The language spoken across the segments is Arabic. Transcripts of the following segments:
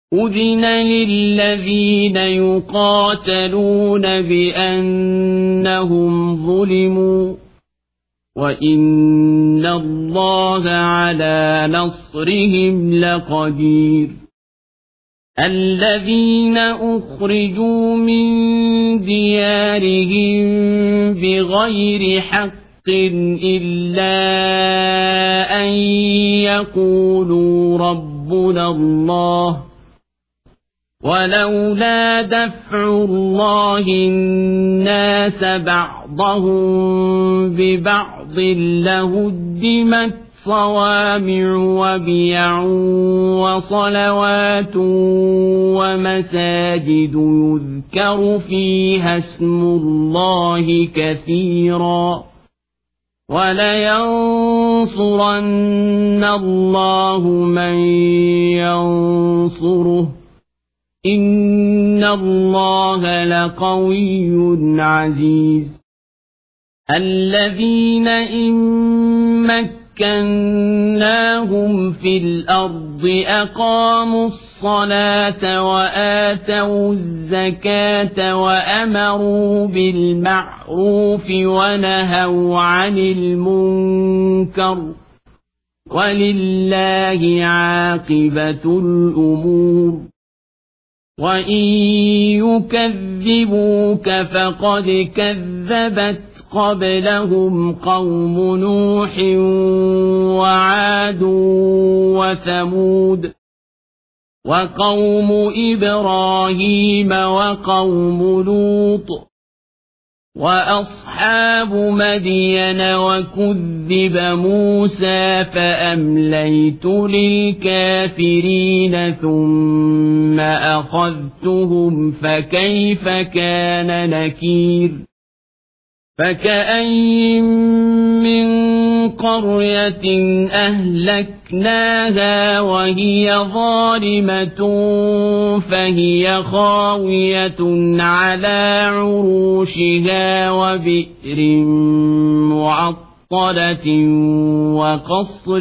أذن للذين يقاتلون بأنهم ظلموا وإن الله على نصرهم لقدير الذين أخرجوا من ديارهم بغير حق إلا أن يقولوا ربنا الله ولولا دفع الله الناس بعضهم ببعض لهدمت صوامع وبيع وصلوات ومساجد يذكر فيها اسم الله كثيرا ولينصرن الله من ينصره إن الله لقوي عزيز الذين إن مكناهم في الأرض أقاموا الصلاة وآتوا الزكاة وأمروا بالمعروف ونهوا عن المنكر ولله عاقبة الأمور وإن يكذبوك فقد كذبت قبلهم قوم نوح وعاد وثمود وقوم إبراهيم وقوم لوط وأصحاب مدين وكذب موسى فأمليت للكافرين ثم أخذتهم فكيف كان نكير فكأين من قرية أهلكناها وهي ظالمة فهي خاوية على عروشها وبئر معطلة وقصر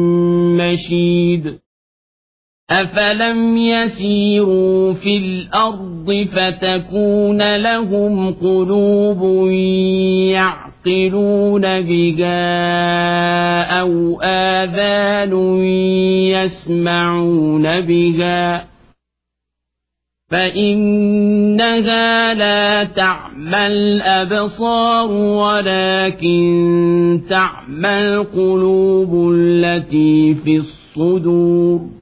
مشيد أفلم يسيروا في الأرض فتكون لهم قلوب يعقلون بها أو آذان يسمعون بها فإنها لا تعمى الأبصار ولكن تعمى القلوب التي في الصدور